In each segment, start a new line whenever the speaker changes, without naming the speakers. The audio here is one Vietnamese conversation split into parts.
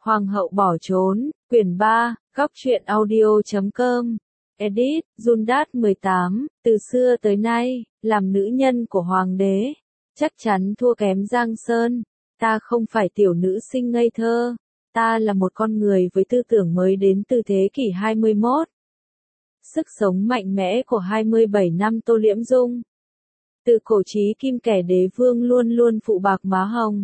Hoàng hậu bỏ trốn, quyển 3, góc truyện audio.com. Edit, Jundat 18, từ xưa tới nay, làm nữ nhân của hoàng đế, chắc chắn thua kém Giang Sơn. Ta không phải tiểu nữ sinh ngây thơ, ta là một con người với tư tưởng mới đến từ thế kỷ 21. Sức sống mạnh mẽ của 27 năm Tô Liễm Dung. Từ cổ chí kim kẻ đế vương luôn luôn phụ bạc má hồng.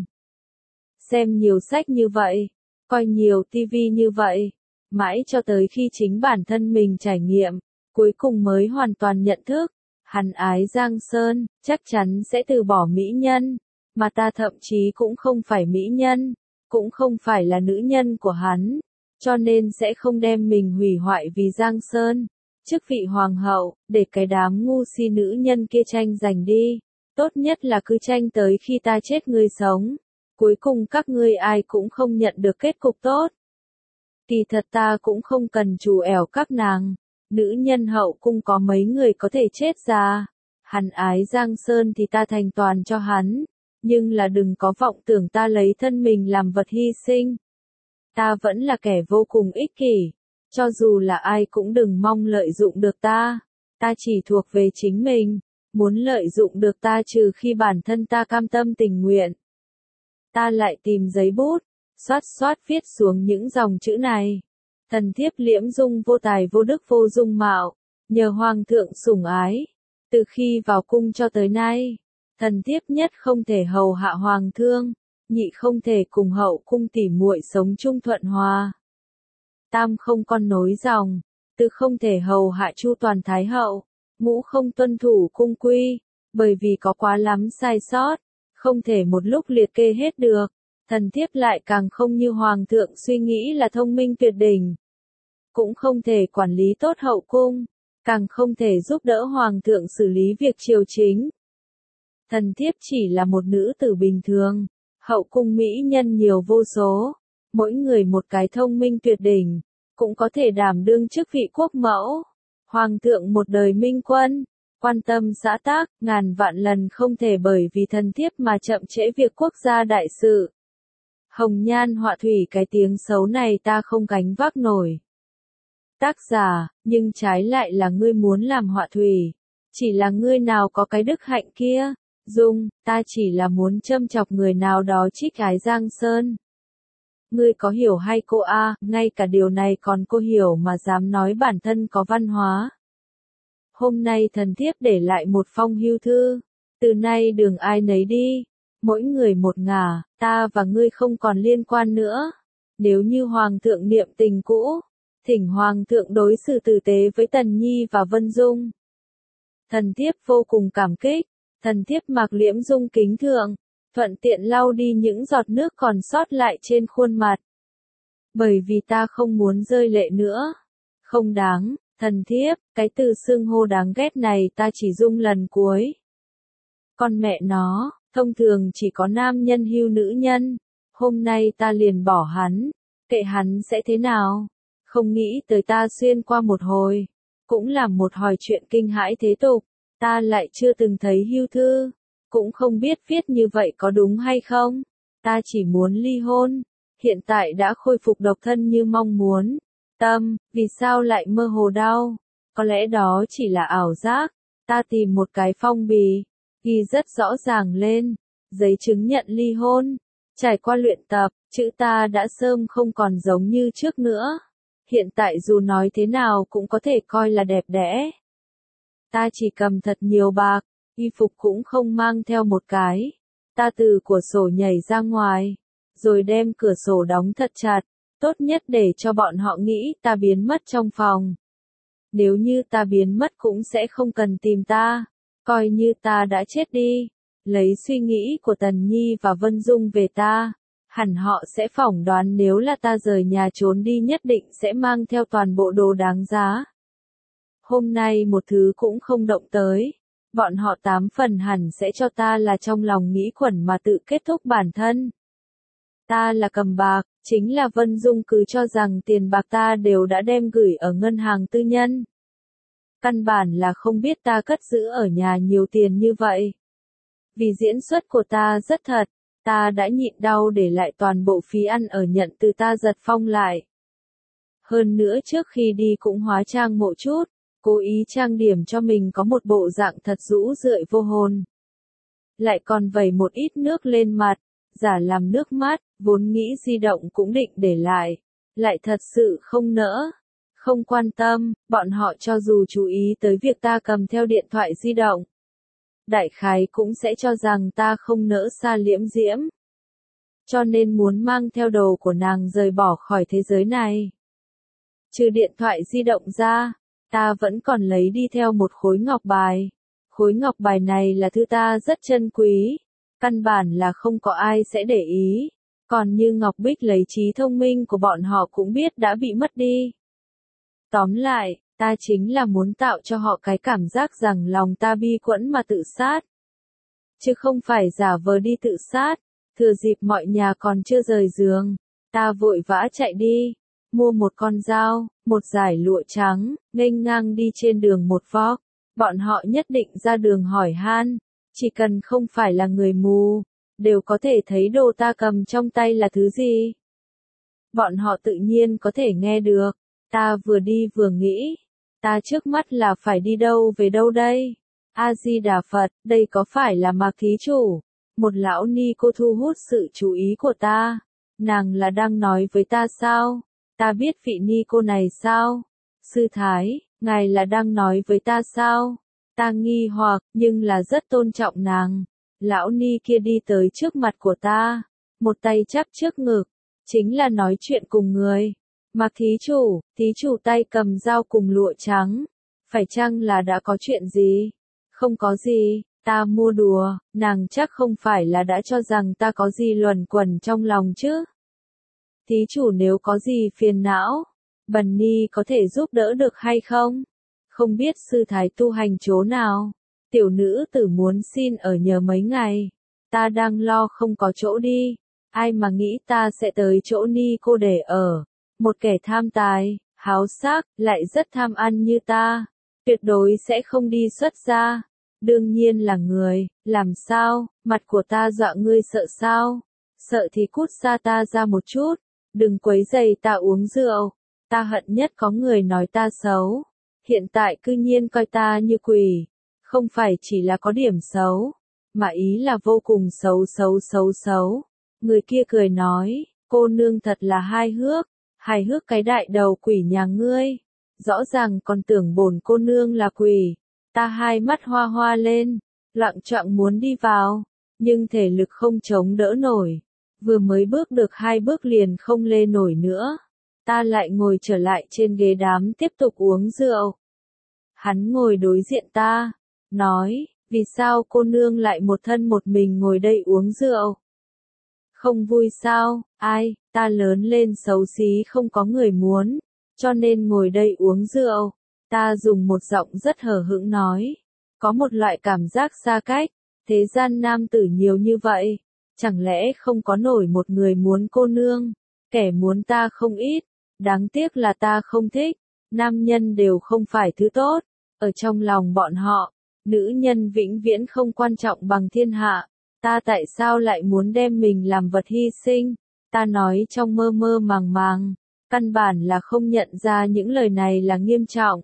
Xem nhiều sách như vậy, coi nhiều tivi như vậy, mãi cho tới khi chính bản thân mình trải nghiệm, cuối cùng mới hoàn toàn nhận thức, hắn ái Giang Sơn, chắc chắn sẽ từ bỏ mỹ nhân, mà ta thậm chí cũng không phải mỹ nhân, cũng không phải là nữ nhân của hắn, cho nên sẽ không đem mình hủy hoại vì Giang Sơn, chức vị hoàng hậu, để cái đám ngu si nữ nhân kia tranh giành đi, tốt nhất là cứ tranh tới khi ta chết ngươi sống. Cuối cùng các ngươi ai cũng không nhận được kết cục tốt. Kỳ thật ta cũng không cần trù ẻo các nàng, nữ nhân hậu cung có mấy người có thể chết ra. Hắn ái Giang Sơn thì ta thành toàn cho hắn, nhưng là đừng có vọng tưởng ta lấy thân mình làm vật hy sinh. Ta vẫn là kẻ vô cùng ích kỷ, cho dù là ai cũng đừng mong lợi dụng được ta chỉ thuộc về chính mình, muốn lợi dụng được ta trừ khi bản thân ta cam tâm tình nguyện. Ta lại tìm giấy bút, xoát viết xuống những dòng chữ này. Thần thiếp Liễm Dung vô tài vô đức vô dung mạo, nhờ hoàng thượng sủng ái. Từ khi vào cung cho tới nay, thần thiếp nhất không thể hầu hạ hoàng thương, nhị không thể cùng hậu cung tỉ muội sống chung thuận hòa. Tam không con nối dòng, tứ không thể hầu hạ chu toàn thái hậu, ngũ không tuân thủ cung quy, bởi vì có quá lắm sai sót. Không thể một lúc liệt kê hết được, thần thiếp lại càng không như hoàng thượng suy nghĩ là thông minh tuyệt đỉnh. Cũng không thể quản lý tốt hậu cung, càng không thể giúp đỡ hoàng thượng xử lý việc triều chính. Thần thiếp chỉ là một nữ tử bình thường, hậu cung mỹ nhân nhiều vô số, mỗi người một cái thông minh tuyệt đỉnh, cũng có thể đảm đương chức vị quốc mẫu. Hoàng thượng một đời minh quân. Quan tâm xã tác, ngàn vạn lần không thể bởi vì thần thiếp mà chậm trễ việc quốc gia đại sự. Hồng nhan họa thủy, cái tiếng xấu này ta không gánh vác nổi. Tác giả, nhưng trái lại là ngươi muốn làm họa thủy. Chỉ là ngươi nào có cái đức hạnh kia. Dung, ta chỉ là muốn châm chọc người nào đó trích ái Giang Sơn. Ngươi có hiểu hay cô a? Ngay cả điều này còn cô hiểu mà dám nói bản thân có văn hóa. Hôm nay thần thiếp để lại một phong hưu thư, từ nay đường ai nấy đi, mỗi người một ngả, ta và ngươi không còn liên quan nữa. Nếu như hoàng thượng niệm tình cũ, thỉnh hoàng thượng đối xử tử tế với Tần Nhi và Vân Dung. Thần thiếp vô cùng cảm kích, thần thiếp Mạc Liễm Dung kính thượng, thuận tiện lau đi những giọt nước còn sót lại trên khuôn mặt. Bởi vì ta không muốn rơi lệ nữa. Không đáng. Thần thiếp, cái từ xưng hô đáng ghét này ta chỉ dùng lần cuối. Con mẹ nó, thông thường chỉ có nam nhân hưu nữ nhân. Hôm nay ta liền bỏ hắn, kệ hắn sẽ thế nào. Không nghĩ tới ta xuyên qua một hồi, cũng làm một hồi chuyện kinh hãi thế tục. Ta lại chưa từng thấy hưu thư, cũng không biết viết như vậy có đúng hay không. Ta chỉ muốn ly hôn, hiện tại đã khôi phục độc thân như mong muốn. Tâm, vì sao lại mơ hồ đau? Có lẽ đó chỉ là ảo giác. Ta tìm một cái phong bì, ghi rất rõ ràng lên, giấy chứng nhận ly hôn. Trải qua luyện tập, chữ ta đã sớm không còn giống như trước nữa. Hiện tại dù nói thế nào cũng có thể coi là đẹp đẽ. Ta chỉ cầm thật nhiều bạc, y phục cũng không mang theo một cái. Ta từ cửa sổ nhảy ra ngoài, rồi đem cửa sổ đóng thật chặt. Tốt nhất để cho bọn họ nghĩ ta biến mất trong phòng. Nếu như ta biến mất cũng sẽ không cần tìm ta, coi như ta đã chết đi. Lấy suy nghĩ của Tần Nhi và Vân Dung về ta, hẳn họ sẽ phỏng đoán nếu là ta rời nhà trốn đi nhất định sẽ mang theo toàn bộ đồ đáng giá. Hôm nay một thứ cũng không động tới, bọn họ 8 phần hẳn sẽ cho ta là trong lòng nghĩ quẩn mà tự kết thúc bản thân. Ta là cầm bạc, chính là Vân Dung cứ cho rằng tiền bạc ta đều đã đem gửi ở ngân hàng tư nhân. Căn bản là không biết ta cất giữ ở nhà nhiều tiền như vậy. Vì diễn xuất của ta rất thật, ta đã nhịn đau để lại toàn bộ phí ăn ở nhận từ ta Giật Phong lại. Hơn nữa trước khi đi cũng hóa trang một chút, cố ý trang điểm cho mình có một bộ dạng thật rũ rượi vô hồn. Lại còn vẩy một ít nước lên mặt, giả làm nước mắt, vốn nghĩ di động cũng định để lại thật sự không nỡ. Không quan tâm, bọn họ cho dù chú ý tới việc ta cầm theo điện thoại di động, đại khái cũng sẽ cho rằng ta không nỡ xa liễm diễm. Cho nên muốn mang theo đồ của nàng rời bỏ khỏi thế giới này. Trừ điện thoại di động ra, ta vẫn còn lấy đi theo một khối ngọc bài. Khối ngọc bài này là thứ ta rất trân quý, căn bản là không có ai sẽ để ý. Còn như ngọc bích lấy trí thông minh của bọn họ cũng biết đã bị mất đi. Tóm lại, ta chính là muốn tạo cho họ cái cảm giác rằng lòng ta bi quẫn mà tự sát. Chứ không phải giả vờ đi tự sát. Thừa dịp mọi nhà còn chưa rời giường, ta vội vã chạy đi, mua một con dao, một dải lụa trắng, nghênh ngang đi trên đường một vóc. Bọn họ nhất định ra đường hỏi han, chỉ cần không phải là người mù, đều có thể thấy đồ ta cầm trong tay là thứ gì. Bọn họ tự nhiên có thể nghe được, ta vừa đi vừa nghĩ, ta trước mắt là phải đi đâu về đâu đây? A-di-đà Phật, đây có phải là Mạc thí chủ? Một lão ni cô thu hút sự chú ý của ta. Nàng là đang nói với ta sao? Ta biết vị ni cô này sao? Sư Thái, ngài là đang nói với ta sao? Ta nghi hoặc, nhưng là rất tôn trọng nàng. Lão ni kia đi tới trước mặt của ta, một tay chắp trước ngực, chính là nói chuyện cùng người. Mạc thí chủ tay cầm dao cùng lụa trắng. Phải chăng là đã có chuyện gì? Không có gì. Ta mua đùa, nàng chắc không phải là đã cho rằng ta có gì luẩn quẩn trong lòng chứ. Thí chủ nếu có gì phiền não, Bần Ni có thể giúp đỡ được hay không? Không biết sư thái tu hành chỗ nào? Tiểu nữ tử muốn xin ở nhờ mấy ngày. Ta đang lo không có chỗ đi. Ai mà nghĩ ta sẽ tới chỗ Ni cô để ở. Một kẻ tham tài, háo sắc, lại rất tham ăn như ta. Tuyệt đối sẽ không đi xuất gia. Đương nhiên là người, làm sao, mặt của ta dọa ngươi sợ sao? Sợ thì cút xa ta ra một chút, đừng quấy rầy ta uống rượu. Ta hận nhất có người nói ta xấu. Hiện tại cư nhiên coi ta như quỷ. Không phải chỉ là có điểm xấu, mà ý là vô cùng xấu. Người kia cười nói, cô nương thật là hài hước cái đại đầu quỷ nhà ngươi. Rõ ràng còn tưởng bổn cô nương là quỷ. Ta hai mắt hoa hoa lên, loạng choạng muốn đi vào, nhưng thể lực không chống đỡ nổi. Vừa mới bước được 2 bước liền không lên nổi nữa. Ta lại ngồi trở lại trên ghế đám tiếp tục uống rượu. Hắn ngồi đối diện ta, nói, vì sao cô nương lại một thân một mình ngồi đây uống rượu? Không vui sao? Ai, ta lớn lên xấu xí không có người muốn, cho nên ngồi đây uống rượu. Ta dùng một giọng rất hờ hững nói, có một loại cảm giác xa cách, thế gian nam tử nhiều như vậy, chẳng lẽ không có nổi một người muốn cô nương, kẻ muốn ta không ít, đáng tiếc là ta không thích, nam nhân đều không phải thứ tốt, ở trong lòng bọn họ, nữ nhân vĩnh viễn không quan trọng bằng thiên hạ, ta tại sao lại muốn đem mình làm vật hy sinh, ta nói trong mơ mơ màng, căn bản là không nhận ra những lời này là nghiêm trọng.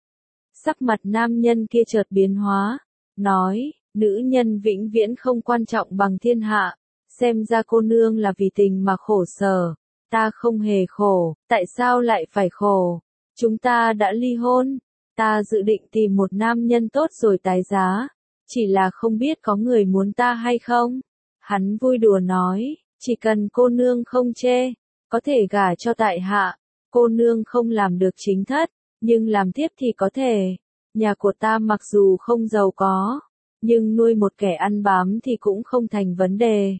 Sắc mặt nam nhân kia chợt biến hóa, nói, nữ nhân vĩnh viễn không quan trọng bằng thiên hạ, xem ra cô nương là vì tình mà khổ sở, ta không hề khổ, tại sao lại phải khổ, chúng ta đã ly hôn, ta dự định tìm một nam nhân tốt rồi tái giá, chỉ là không biết có người muốn ta hay không, hắn vui đùa nói, chỉ cần cô nương không chê, có thể gả cho tại hạ, cô nương không làm được chính thất. Nhưng làm tiếp thì có thể, nhà của ta mặc dù không giàu có, nhưng nuôi một kẻ ăn bám thì cũng không thành vấn đề.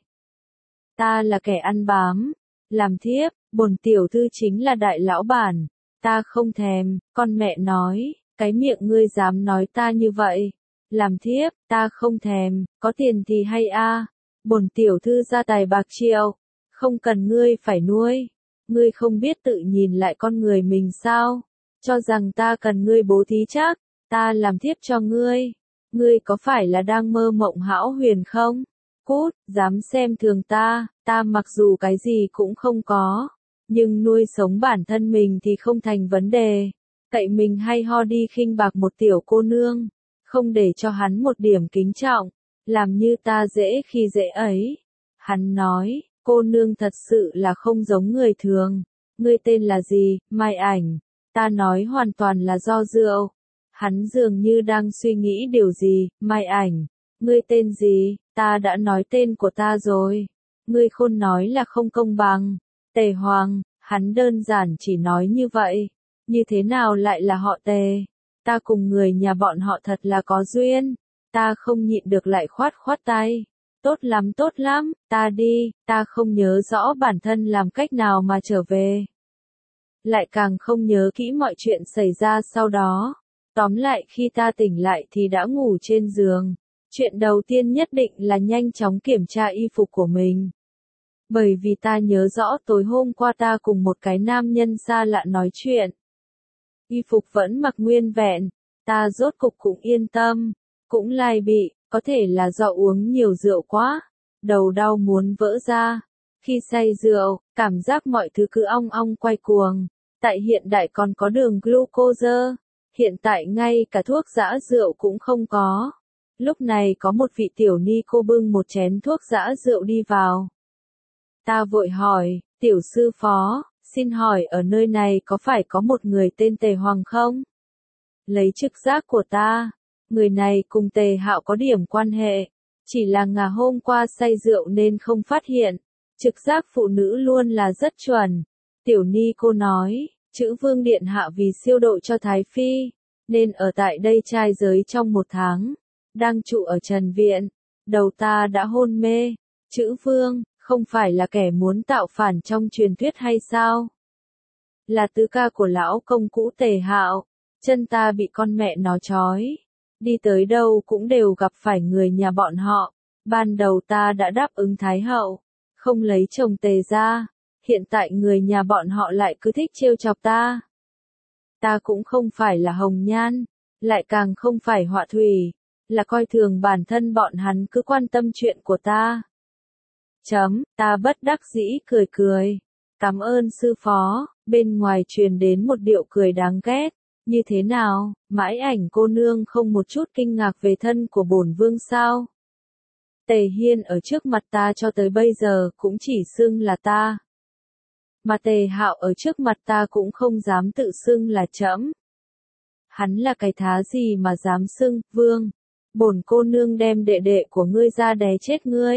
Ta là kẻ ăn bám, làm thiếp, bổn tiểu thư chính là đại lão bản, ta không thèm, con mẹ nói, cái miệng ngươi dám nói ta như vậy, làm thiếp, ta không thèm, có tiền thì hay a, bổn tiểu thư gia tài bạc triệu, không cần ngươi phải nuôi, ngươi không biết tự nhìn lại con người mình sao? Cho rằng ta cần ngươi bố thí chắc, ta làm thiếp cho ngươi có phải là đang mơ mộng hão huyền không? Cút, dám xem thường ta, ta mặc dù cái gì cũng không có, nhưng nuôi sống bản thân mình thì không thành vấn đề. Cậy mình hay ho đi khinh bạc một tiểu cô nương, không để cho hắn một điểm kính trọng, làm như ta dễ khi dễ ấy. Hắn nói, cô nương thật sự là không giống người thường. Ngươi tên là gì, Mai Ảnh? Ta nói hoàn toàn là do rượu. Hắn dường như đang suy nghĩ điều gì, Mai Ảnh. Ngươi tên gì? Ta đã nói tên của ta rồi. Ngươi khôn nói là không công bằng. Tề Hoàng, hắn đơn giản chỉ nói như vậy. Như thế nào lại là họ Tề? Ta cùng người nhà bọn họ thật là có duyên. Ta không nhịn được lại khoát khoát tay. Tốt lắm, ta đi, ta không nhớ rõ bản thân làm cách nào mà trở về. Lại càng không nhớ kỹ mọi chuyện xảy ra sau đó. Tóm lại khi ta tỉnh lại thì đã ngủ trên giường. Chuyện đầu tiên nhất định là nhanh chóng kiểm tra y phục của mình. Bởi vì ta nhớ rõ tối hôm qua ta cùng một cái nam nhân xa lạ nói chuyện. Y phục vẫn mặc nguyên vẹn, ta rốt cục cũng yên tâm, cũng lai bị, có thể là do uống nhiều rượu quá, đầu đau muốn vỡ ra. Khi say rượu, cảm giác mọi thứ cứ ong ong quay cuồng, tại hiện đại còn có đường glucose, hiện tại ngay cả thuốc giã rượu cũng không có. Lúc này có một vị tiểu ni cô bưng một chén thuốc giã rượu đi vào. Ta vội hỏi, tiểu sư phó, xin hỏi ở nơi này có phải có một người tên Tề Hoàng không? Lấy trực giác của ta, người này cùng Tề Hạo có điểm quan hệ, chỉ là ngà hôm qua say rượu nên không phát hiện. Trực giác phụ nữ luôn là rất chuẩn. Tiểu ni cô nói, chữ Vương Điện Hạ vì siêu độ cho Thái Phi, nên ở tại đây trai giới trong 1 tháng, đang trụ ở Trần Viện. Đầu ta đã hôn mê, chữ Vương, không phải là kẻ muốn tạo phản trong truyền thuyết hay sao? Là tứ ca của lão công cũ Tề Hạo, chân ta bị con mẹ nó trói. Đi tới đâu cũng đều gặp phải người nhà bọn họ. Ban đầu ta đã đáp ứng Thái Hậu, không lấy chồng Tề ra. Hiện tại người nhà bọn họ lại cứ thích trêu chọc ta. Ta cũng không phải là hồng nhan, lại càng không phải họa thủy, là coi thường bản thân bọn hắn cứ quan tâm chuyện của ta. Ta bất đắc dĩ cười cười. Cảm ơn sư phó, bên ngoài truyền đến một điệu cười đáng ghét. Như thế nào, Mãi Ảnh cô nương không một chút kinh ngạc về thân của bổn vương sao? Tề Hiên ở trước mặt ta cho tới bây giờ cũng chỉ xưng là ta. Mà Tề Hạo ở trước mặt ta cũng không dám tự xưng là trẫm. Hắn là cái thá gì mà dám xưng, vương? Bổn cô nương đem đệ đệ của ngươi ra đè chết ngươi.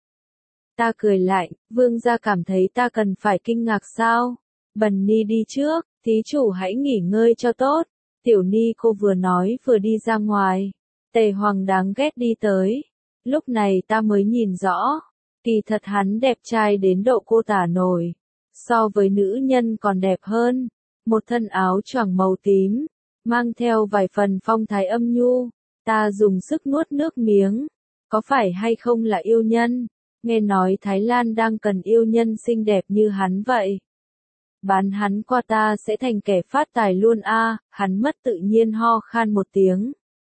Ta cười lại, vương gia cảm thấy ta cần phải kinh ngạc sao? Bần ni đi trước, thí chủ hãy nghỉ ngơi cho tốt. Tiểu ni cô vừa nói vừa đi ra ngoài. Tề Hoàng đáng ghét đi tới. Lúc này ta mới nhìn rõ. Kỳ thật hắn đẹp trai đến độ cô tả nổi. So với nữ nhân còn đẹp hơn. Một thân áo choàng màu tím, mang theo vài phần phong thái âm nhu. Ta dùng sức nuốt nước miếng. Có phải hay không là yêu nhân? Nghe nói Thái Lan đang cần yêu nhân xinh đẹp như hắn vậy. Bán hắn qua ta sẽ thành kẻ phát tài luôn a. Hắn mất tự nhiên ho khan một tiếng.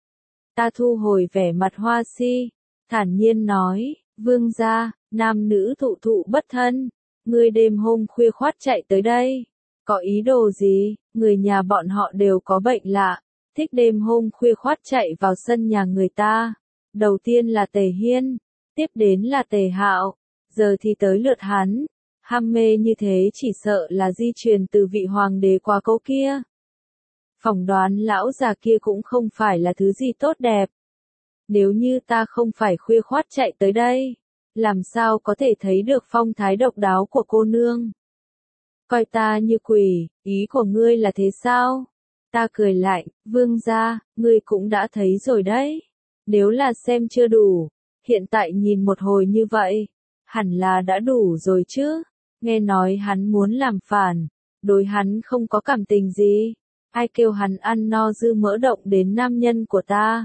Ta thu hồi vẻ mặt hoa si, thản nhiên nói, vương gia, nam nữ thụ thụ bất thân, ngươi đêm hôm khuya khoắt chạy tới đây, có ý đồ gì? Người nhà bọn họ đều có bệnh lạ, thích đêm hôm khuya khoắt chạy vào sân nhà người ta. Đầu tiên là Tề Hiên, tiếp đến là Tề Hạo, giờ thì tới lượt hắn. Ham mê như thế chỉ sợ là di truyền từ vị hoàng đế quá cố kia. Phỏng đoán lão già kia cũng không phải là thứ gì tốt đẹp. Nếu như ta không phải khuya khoắt chạy tới đây, làm sao có thể thấy được phong thái độc đáo của cô nương? Coi ta như quỷ, ý của ngươi là thế sao? Ta cười lại, vương gia, ngươi cũng đã thấy rồi đấy. Nếu là xem chưa đủ, hiện tại nhìn một hồi như vậy, hẳn là đã đủ rồi chứ. Nghe nói hắn muốn làm phản, đối hắn không có cảm tình gì. Ai kêu hắn ăn no dư mỡ động đến nam nhân của ta?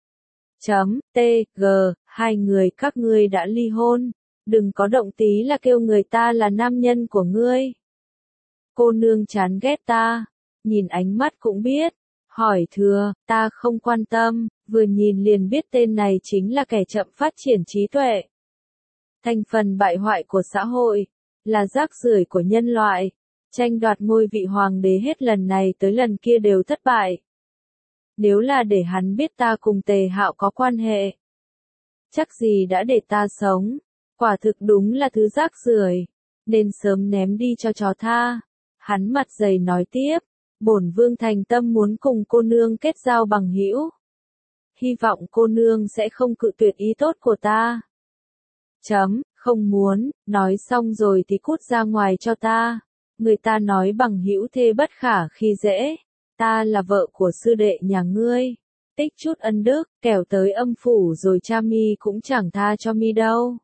Hai người các ngươi đã ly hôn, đừng có động tí là kêu người ta là nam nhân của ngươi. Cô nương chán ghét ta, nhìn ánh mắt cũng biết. Hỏi thừa, ta không quan tâm, vừa nhìn liền biết tên này chính là kẻ chậm phát triển trí tuệ. thành phần bại hoại của xã hội, là rác rưởi của nhân loại. Tranh đoạt ngôi vị hoàng đế hết lần này tới lần kia đều thất bại. Nếu là để hắn biết ta cùng Tề Hạo có quan hệ, chắc gì đã để ta sống. Quả thực đúng là thứ rác rưởi, nên sớm ném đi cho chó tha. Hắn mặt dày nói tiếp, bổn vương thành tâm muốn cùng cô nương kết giao bằng hữu. Hy vọng cô nương sẽ không cự tuyệt ý tốt của ta. Không muốn, nói xong rồi thì cút ra ngoài cho ta. Người ta nói bằng hữu thê bất khả khi dễ. Ta là vợ của sư đệ nhà ngươi. Tích chút ân đức, kẻo tới âm phủ rồi cha mi cũng chẳng tha cho mi đâu.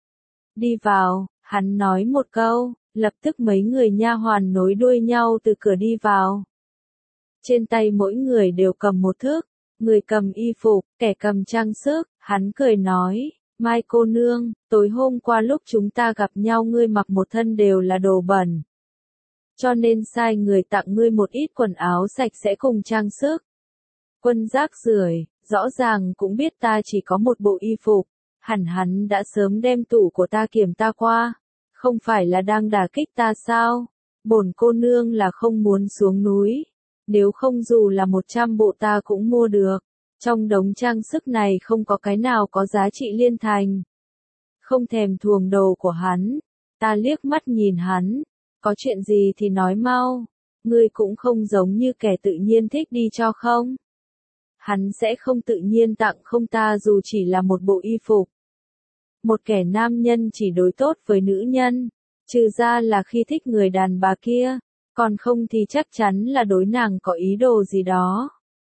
Đi vào, hắn nói một câu, lập tức mấy người nha hoàn nối đuôi nhau từ cửa đi vào. Trên tay mỗi người đều cầm một thước, người cầm y phục, kẻ cầm trang sức, hắn cười nói, Mai cô nương, tối hôm qua lúc chúng ta gặp nhau ngươi mặc một thân đều là đồ bẩn. Cho nên sai người tặng ngươi một ít quần áo sạch sẽ cùng trang sức. Quân rác rưởi, rõ ràng cũng biết ta chỉ có một bộ y phục, hẳn hắn đã sớm đem tủ của ta kiểm ta qua, không phải là đang đả kích ta sao? Bổn cô nương là không muốn xuống núi, nếu không dù là 100 bộ ta cũng mua được, trong đống trang sức này không có cái nào có giá trị liên thành. Không thèm thuồng đồ của hắn, ta liếc mắt nhìn hắn, có chuyện gì thì nói mau, ngươi cũng không giống như kẻ tự nhiên thích đi cho không? Hắn sẽ không tự nhiên tặng không ta dù chỉ là một bộ y phục. Một kẻ nam nhân chỉ đối tốt với nữ nhân, trừ ra là khi thích người đàn bà kia, còn không thì chắc chắn là đối nàng có ý đồ gì đó.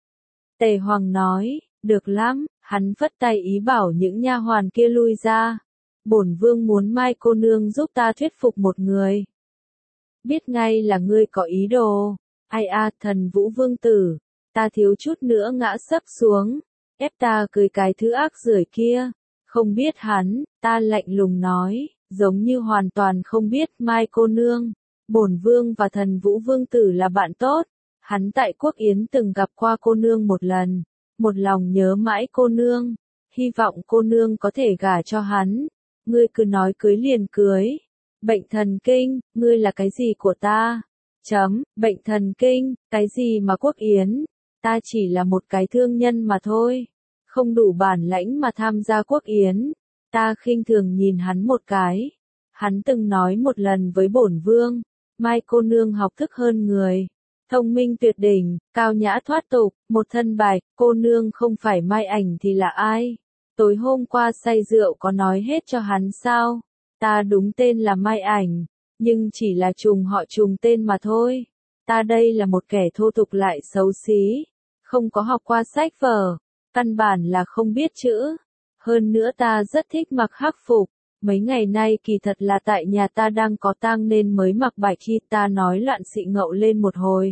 Tề Hoàng nói, được lắm, hắn phất tay ý bảo những nha hoàn kia lui ra. Bổn vương muốn Mai cô nương giúp ta thuyết phục một người. Biết ngay là ngươi có ý đồ. Ai a, Thần Vũ vương tử, ta thiếu chút nữa ngã sấp xuống, ép ta cười cái thứ ác rưởi kia. Không biết hắn, ta lạnh lùng nói, giống như hoàn toàn không biết Mai cô nương. Bổn vương và Thần Vũ vương tử là bạn tốt. Hắn tại Quốc Yến từng gặp qua cô nương một lần, một lòng nhớ mãi cô nương, hy vọng cô nương có thể gả cho hắn. Ngươi cứ nói cưới liền cưới. Bệnh thần kinh, ngươi là cái gì của ta? Bệnh thần kinh, cái gì mà Quốc Yến? Ta chỉ là một cái thương nhân mà thôi, không đủ bản lãnh mà tham gia Quốc Yến. Ta khinh thường nhìn hắn một cái. Hắn từng nói một lần với bổn vương, Mai cô nương học thức hơn người, thông minh tuyệt đỉnh, cao nhã thoát tục, một thân bạch, cô nương không phải Mai Ảnh thì là ai? Tối hôm qua say rượu có nói hết cho hắn sao? Ta đúng tên là Mai Ảnh, nhưng chỉ là trùng họ trùng tên mà thôi. Ta đây là một kẻ thô tục lại xấu xí, không có học qua sách vở, căn bản là không biết chữ. Hơn nữa ta rất thích mặc hắc phục. Mấy ngày nay kỳ thật là tại nhà ta đang có tang nên mới mặc bạch khi ta nói loạn xị ngậu lên một hồi.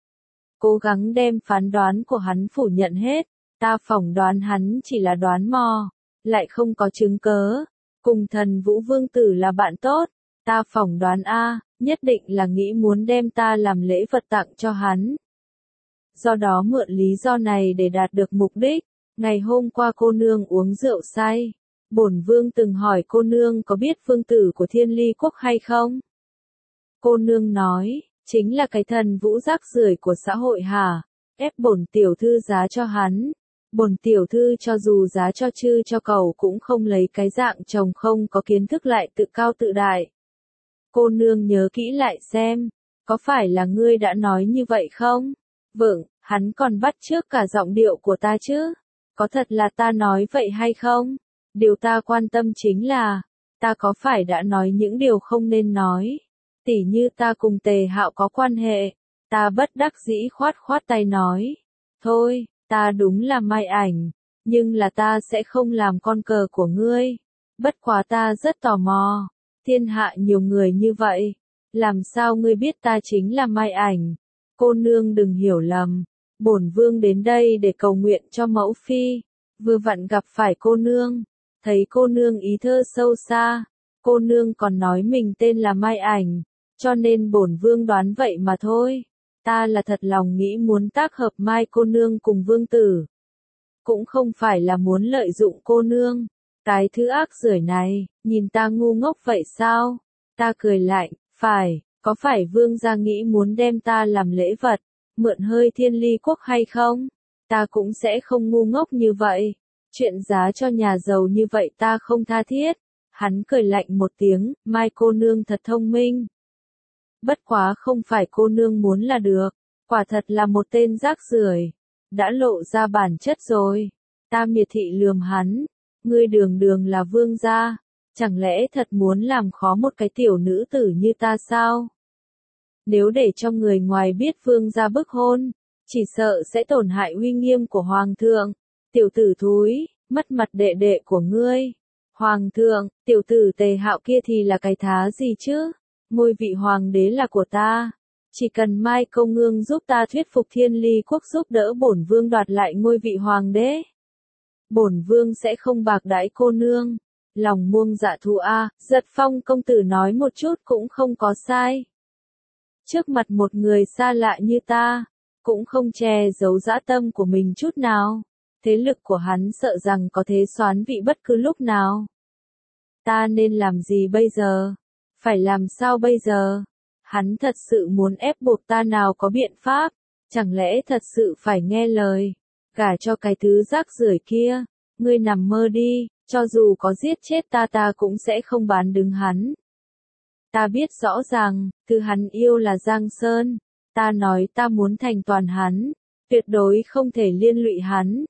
Cố gắng đem phán đoán của hắn phủ nhận hết, ta phỏng đoán hắn chỉ là đoán mò, lại không có chứng cớ. Cùng Thần Vũ vương tử là bạn tốt, ta phỏng đoán nhất định là nghĩ muốn đem ta làm lễ vật tặng cho hắn. Do đó mượn lý do này để đạt được mục đích. Ngày hôm qua cô nương uống rượu say. Bổn vương từng hỏi cô nương có biết vương tử của Thiên Ly quốc hay không? Cô nương nói, chính là cái thần vũ rác rưởi của xã hội hả? Ép bổn tiểu thư giá cho hắn. Bổn tiểu thư cho dù giá cho chư cho cầu cũng không lấy cái dạng chồng không có kiến thức lại tự cao tự đại. Cô nương nhớ kỹ lại xem, có phải là ngươi đã nói như vậy không? Vâng, hắn còn bắt chước cả giọng điệu của ta chứ? Có thật là ta nói vậy hay không? Điều ta quan tâm chính là, ta có phải đã nói những điều không nên nói? Tỉ như ta cùng Tề Hạo có quan hệ, ta bất đắc dĩ khoát khoát tay nói. Thôi, ta đúng là Mai Ảnh, nhưng là ta sẽ không làm con cờ của ngươi. Bất quá ta rất tò mò, thiên hạ nhiều người như vậy, làm sao ngươi biết ta chính là Mai Ảnh? Cô nương đừng hiểu lầm, bổn vương đến đây để cầu nguyện cho mẫu phi, vừa vặn gặp phải cô nương. Thấy cô nương ý thơ sâu xa, cô nương còn nói mình tên là Mai Ảnh, cho nên bổn vương đoán vậy mà thôi. Ta là thật lòng nghĩ muốn tác hợp Mai cô nương cùng vương tử. Cũng không phải là muốn lợi dụng cô nương, Cái thứ ác rưởi này, nhìn ta ngu ngốc vậy sao? Ta cười lạnh, phải, có phải vương gia nghĩ muốn đem ta làm lễ vật, mượn hơi thiên ly quốc hay không? Ta cũng sẽ không ngu ngốc như vậy. Chuyện giá cho nhà giàu như vậy ta không tha thiết. Hắn cười lạnh một tiếng, Mai cô nương thật thông minh. Bất quá không phải cô nương muốn là được, quả thật là một tên rác rưởi, đã lộ ra bản chất rồi. Ta miệt thị lườm hắn, ngươi đường đường là vương gia, chẳng lẽ thật muốn làm khó một cái tiểu nữ tử như ta sao? Nếu để cho người ngoài biết vương gia bức hôn, chỉ sợ sẽ tổn hại uy nghiêm của hoàng thượng. Tiểu tử thúi, mất mặt đệ đệ của ngươi. Hoàng thượng, tiểu tử Tề Hạo kia thì là cái thá gì chứ? Ngôi vị hoàng đế là của ta. Chỉ cần Mai công nương giúp ta thuyết phục Thiên Ly quốc giúp đỡ bổn vương đoạt lại ngôi vị hoàng đế. Bổn vương sẽ không bạc đãi cô nương. Lòng muông dạ thú a, Giật Phong công tử nói một chút cũng không có sai. Trước mặt một người xa lạ như ta, cũng không che giấu dã tâm của mình chút nào. Thế lực của hắn sợ rằng có thể soán vị bất cứ lúc nào. Ta nên làm gì bây giờ? Phải làm sao bây giờ? Hắn thật sự muốn ép buộc ta nào có biện pháp? Chẳng lẽ thật sự phải nghe lời? Gả cho cái thứ rác rưởi kia. Ngươi nằm mơ đi, cho dù có giết chết ta cũng sẽ không bán đứng hắn. Ta biết rõ ràng, thứ hắn yêu là Giang Sơn. Ta nói ta muốn thành toàn hắn, tuyệt đối không thể liên lụy hắn.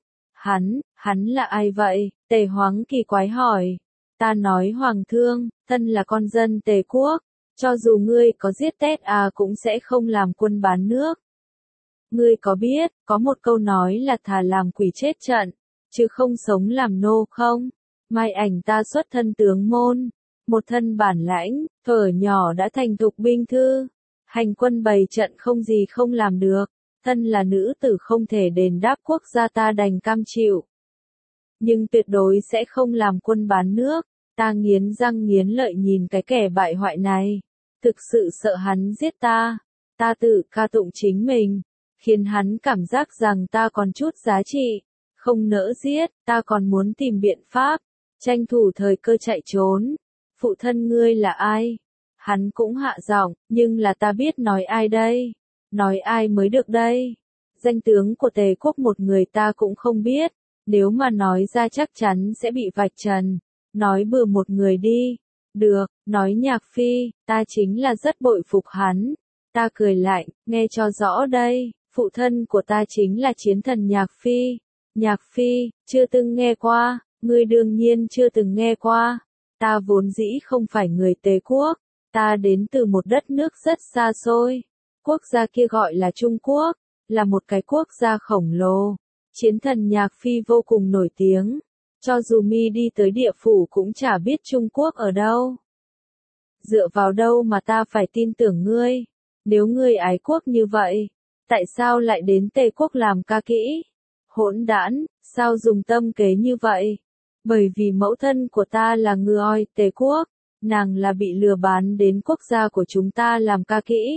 Hắn là ai vậy? Tề Hoáng kỳ quái hỏi. Ta nói hoàng thương, thân là con dân Tề quốc, cho dù ngươi có giết Tết cũng sẽ không làm quân bán nước. Ngươi có biết, có một câu nói là thà làm quỷ chết trận, chứ không sống làm nô không? Mai Ảnh ta xuất thân tướng môn, một thân bản lãnh, thuở nhỏ đã thành thục binh thư, hành quân bày trận không gì không làm được, thân là nữ tử không thể đền đáp quốc gia ta đành cam chịu. Nhưng tuyệt đối sẽ không làm quân bán nước. Ta nghiến răng nghiến lợi nhìn cái kẻ bại hoại này, thực sự sợ hắn giết ta. Ta tự ca tụng chính mình, khiến hắn cảm giác rằng ta còn chút giá trị, không nỡ giết, ta còn muốn tìm biện pháp, tranh thủ thời cơ chạy trốn. Phụ thân ngươi là ai? Hắn cũng hạ giọng, nhưng là ta biết nói ai đây? Nói ai mới được đây? Danh tướng của Tề quốc một người ta cũng không biết, nếu mà nói ra chắc chắn sẽ bị vạch trần. Nói bừa một người đi. Được, nói Nhạc Phi, ta chính là rất bội phục hắn. Ta cười lạnh, nghe cho rõ đây, phụ thân của ta chính là chiến thần Nhạc Phi. Nhạc Phi, chưa từng nghe qua, ngươi đương nhiên chưa từng nghe qua. Ta vốn dĩ không phải người Tề quốc, ta đến từ một đất nước rất xa xôi. Quốc gia kia gọi là Trung Quốc, là một cái quốc gia khổng lồ. Chiến thần Nhạc Phi vô cùng nổi tiếng. Cho dù mi đi tới địa phủ cũng chả biết Trung Quốc ở đâu. Dựa vào đâu mà ta phải tin tưởng ngươi? Nếu ngươi ái quốc như vậy, tại sao lại đến Tề quốc làm ca kỹ? Hỗn đản, sao dùng tâm kế như vậy? Bởi vì mẫu thân của ta là người Tề quốc, nàng là bị lừa bán đến quốc gia của chúng ta làm ca kỹ.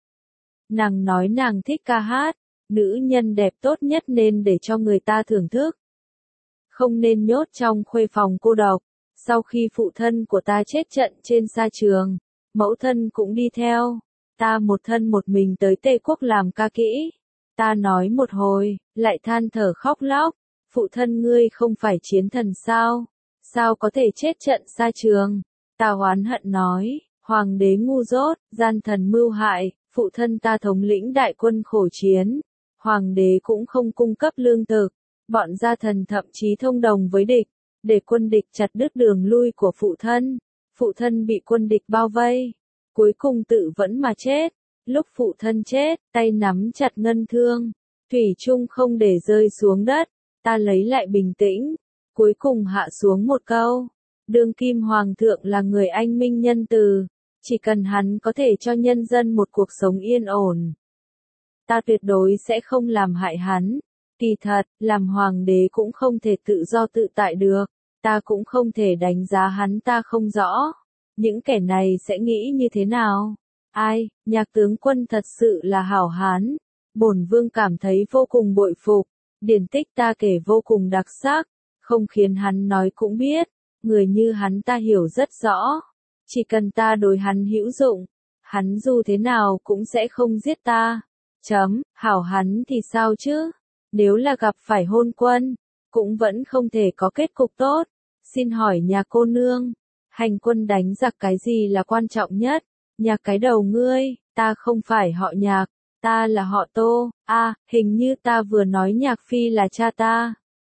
Nàng nói nàng thích ca hát, nữ nhân đẹp tốt nhất nên để cho người ta thưởng thức. Không nên nhốt trong khuê phòng cô độc. Sau khi phụ thân của ta chết trận trên sa trường, mẫu thân cũng đi theo. Ta một thân một mình tới Tề quốc làm ca kỹ. Ta nói một hồi, lại than thở khóc lóc. Phụ thân ngươi không phải chiến thần sao? Sao có thể chết trận sa trường? Ta oán hận nói, hoàng đế ngu dốt, gian thần mưu hại, phụ thân ta thống lĩnh đại quân khổ chiến. Hoàng đế cũng không cung cấp lương thực. Bọn gia thần thậm chí thông đồng với địch, để quân địch chặt đứt đường lui của phụ thân. Phụ thân bị quân địch bao vây, cuối cùng tự vẫn mà chết. Lúc phụ thân chết, tay nắm chặt ngân thương, thủy chung không để rơi xuống đất. Ta lấy lại bình tĩnh, cuối cùng hạ xuống một câu. Đương kim hoàng thượng là người anh minh nhân từ, chỉ cần hắn có thể cho nhân dân một cuộc sống yên ổn, ta tuyệt đối sẽ không làm hại hắn. Kỳ thật, làm hoàng đế cũng không thể tự do tự tại được, ta cũng không thể đánh giá hắn, ta không rõ. Những kẻ này sẽ nghĩ như thế nào? Ai, Nhạc tướng quân thật sự là hảo hán. Bổn vương cảm thấy vô cùng bội phục, điển tích ta kể vô cùng đặc sắc, không khiến hắn nói cũng biết. người như hắn ta hiểu rất rõ. Chỉ cần ta đối hắn hữu dụng, hắn dù thế nào cũng sẽ không giết ta. Hảo hắn thì sao chứ? Nếu là gặp phải hôn quân, cũng vẫn không thể có kết cục tốt. Xin hỏi nhà cô nương, hành quân đánh giặc cái gì là quan trọng nhất? Nhạc cái đầu ngươi, ta không phải họ Nhạc, ta là họ Tô. Hình như ta vừa nói Nhạc Phi là cha ta.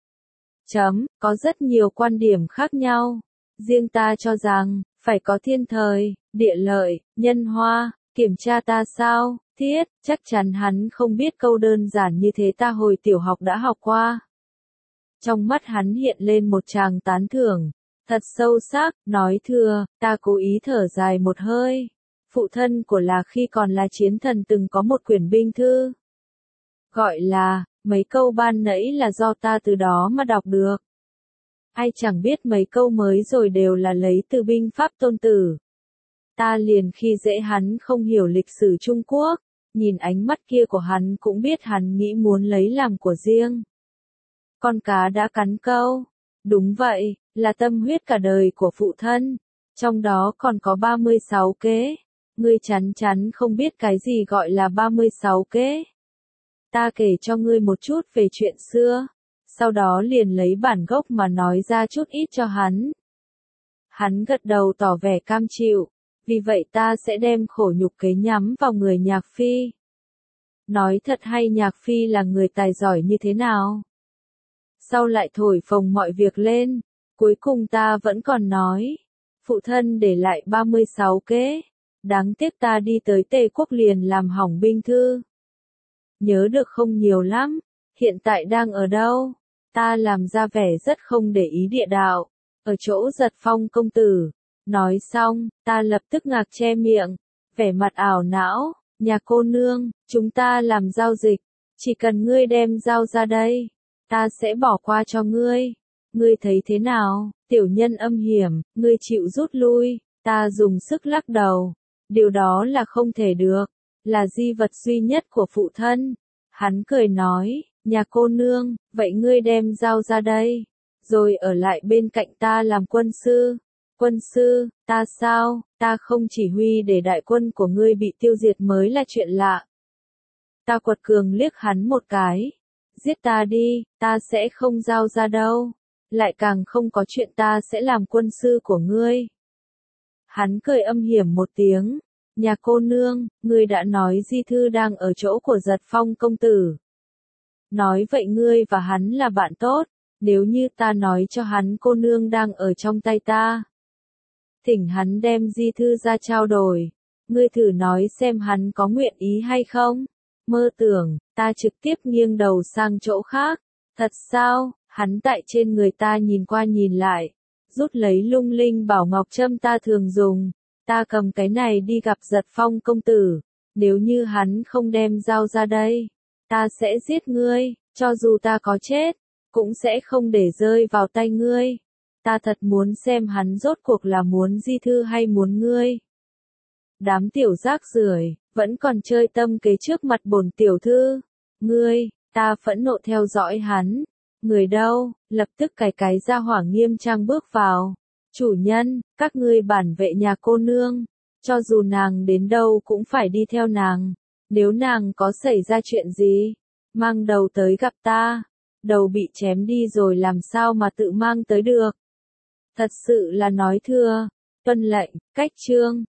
Có rất nhiều quan điểm khác nhau. Riêng ta cho rằng, phải có thiên thời, địa lợi, nhân hoa, kiểm tra ta sao? Thiết, chắc chắn hắn không biết câu đơn giản như thế ta hồi tiểu học đã học qua. Trong mắt hắn hiện lên một tràng tán thưởng, thật sâu sắc, nói thừa, ta cố ý thở dài một hơi. Phụ thân của là khi còn là chiến thần từng có một quyển binh thư. Gọi là, mấy câu ban nãy là do ta từ đó mà đọc được. Ai chẳng biết mấy câu mới rồi đều là lấy từ binh pháp Tôn Tử. Ta liền khi dễ hắn không hiểu lịch sử Trung Quốc, nhìn ánh mắt kia của hắn cũng biết hắn nghĩ muốn lấy làm của riêng. Con cá đã cắn câu. Đúng vậy, là tâm huyết cả đời của phụ thân. Trong đó còn có 36 kế. Ngươi chắn chắn không biết cái gì gọi là 36 kế. Ta kể cho ngươi một chút về chuyện xưa. Sau đó liền lấy bản gốc mà nói ra chút ít cho hắn. Hắn gật đầu tỏ vẻ cam chịu. Vì vậy ta sẽ đem khổ nhục kế nhắm vào người Nhạc Phi. Nói thật hay Nhạc Phi là người tài giỏi như thế nào? Sau lại thổi phồng mọi việc lên, cuối cùng ta vẫn còn nói. Phụ thân để lại 36 kế. Đáng tiếc ta đi tới Tề Quốc liền làm hỏng binh thư. Nhớ được không nhiều lắm, hiện tại đang ở đâu? Ta làm ra vẻ rất không để ý địa đạo, ở chỗ Giật Phong công tử. Nói xong, ta lập tức ngạc che miệng, vẻ mặt ảo não, nhà cô nương, chúng ta làm giao dịch, chỉ cần ngươi đem dao ra đây, ta sẽ bỏ qua cho ngươi. Ngươi thấy thế nào, tiểu nhân âm hiểm, ngươi chịu rút lui, ta dùng sức lắc đầu, điều đó là không thể được, là di vật duy nhất của phụ thân. Hắn cười nói, nhà cô nương, vậy ngươi đem dao ra đây, rồi ở lại bên cạnh ta làm quân sư. Quân sư, ta sao, ta không chỉ huy để đại quân của ngươi bị tiêu diệt mới là chuyện lạ. Ta quật cường liếc hắn một cái. Giết ta đi, ta sẽ không giao ra đâu. Lại càng không có chuyện ta sẽ làm quân sư của ngươi. Hắn cười âm hiểm một tiếng. Nhà cô nương, ngươi đã nói di thư đang ở chỗ của Giật Phong công tử. Nói vậy ngươi và hắn là bạn tốt, nếu như ta nói cho hắn cô nương đang ở trong tay ta. Thỉnh hắn đem di thư ra trao đổi. Ngươi thử nói xem hắn có nguyện ý hay không? Mơ tưởng, ta trực tiếp nghiêng đầu sang chỗ khác. Thật sao? Hắn tại trên người ta nhìn qua nhìn lại. Rút lấy lung linh bảo ngọc trâm ta thường dùng. Ta cầm cái này đi gặp Giật Phong công tử. Nếu như hắn không đem dao ra đây, ta sẽ giết ngươi. Cho dù ta có chết, cũng sẽ không để rơi vào tay ngươi. Ta thật muốn xem hắn rốt cuộc là muốn di thư hay muốn ngươi. Đám tiểu rác rưởi vẫn còn chơi tâm kế trước mặt bổn tiểu thư. Ngươi, ta phẫn nộ theo dõi hắn. Người đâu, lập tức cái ra hỏa nghiêm trang bước vào. Chủ nhân, các ngươi bản vệ nhà cô nương. Cho dù nàng đến đâu cũng phải đi theo nàng. Nếu nàng có xảy ra chuyện gì, mang đầu tới gặp ta. Đầu bị chém đi rồi làm sao mà tự mang tới được. Thật sự là nói thưa, tuân lệnh, cách chương.